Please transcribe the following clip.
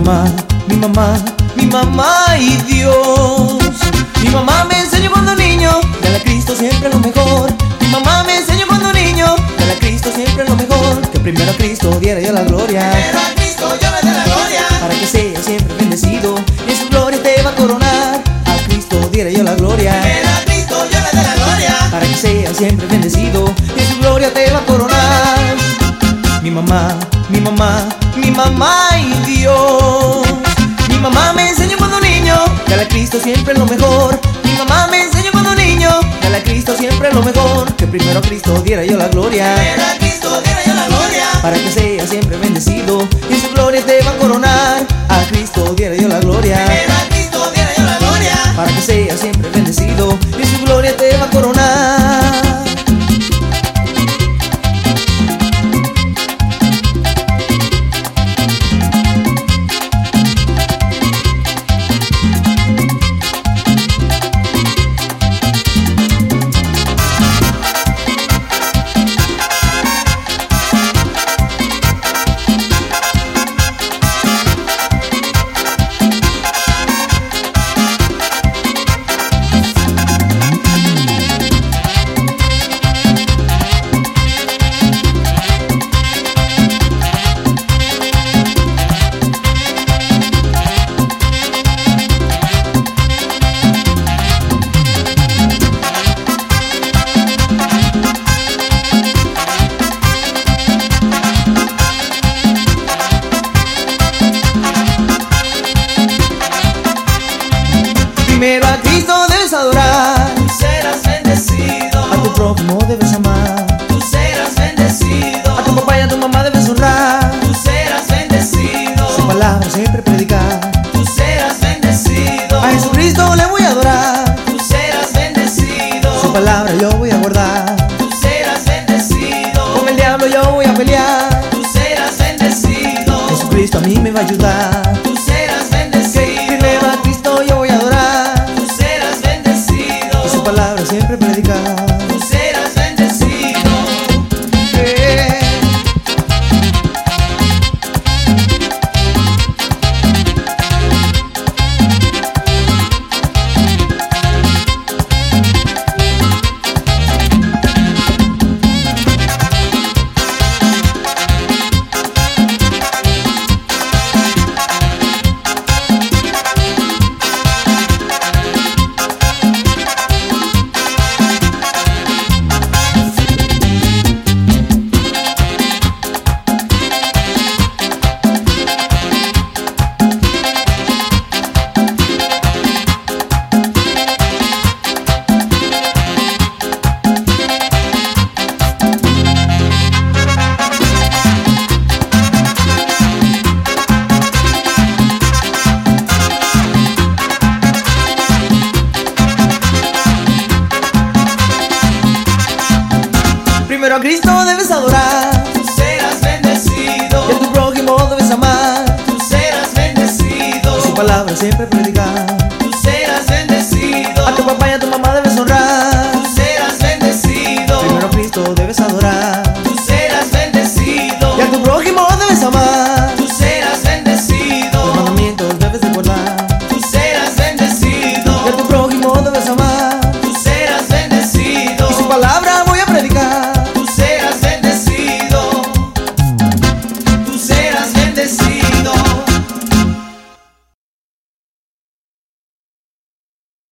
mamá, mi mamá, mi mamá y Dios. Mi mamá me enseñó cuando niño, dale a Cristo siempre lo mejor. Mi mamá me enseñó cuando niño, dale a Cristo siempre lo mejor. Que primero a Cristo diera yo la gloria, Primero a Cristo yo le dé la gloria, para que sea siempre bendecido y en su gloria te va a coronar. A Cristo diera yo la gloria, primero a Cristo yo le dé la gloria, para que sea siempre bendecido y en su gloria te va a coronar. Mi mamá, mi mamá, mi mamá y Dios. Mi mamá me enseñó cuando niño, dale a Cristo siempre lo mejor. Mi mamá me enseñó cuando niño, dale a Cristo siempre lo mejor. Que primero a Cristo diera yo la gloria, primero a Cristo diera yo la gloria, para que sea siempre bendecido y en su gloria te va a coronar. A Cristo diera yo la gloria, primero a Cristo diera yo la gloria, para que sea siempre bendecido y en su gloria te va a coronar. Primero a Cristo debes adorar, tú serás bendecido, a tu prójimo debes amar, tú serás bendecido, a tu papá y a tu mamá debes honrar, tú serás bendecido, su palabra siempre predicar. tú serás bendecido, A Jesucristo le voy a adorar, tú serás bendecido, su palabra yo voy a guardar. tú serás bendecido, Con el diablo yo voy a pelear, tú serás bendecido, Jesucristo a mí me va a ayudar. tú serás bendecido, Primero a Cristo yo voy a adorar, tú serás bendecido, y su palabra siempre predicar. tú serás bendecido. Primero a Cristo debes adorar, Tú serás bendecido, y a tu prójimo debes amar, tú serás bendecido, y su palabra siempre predicar. tú serás bendecido, A tu papá y a tu mamá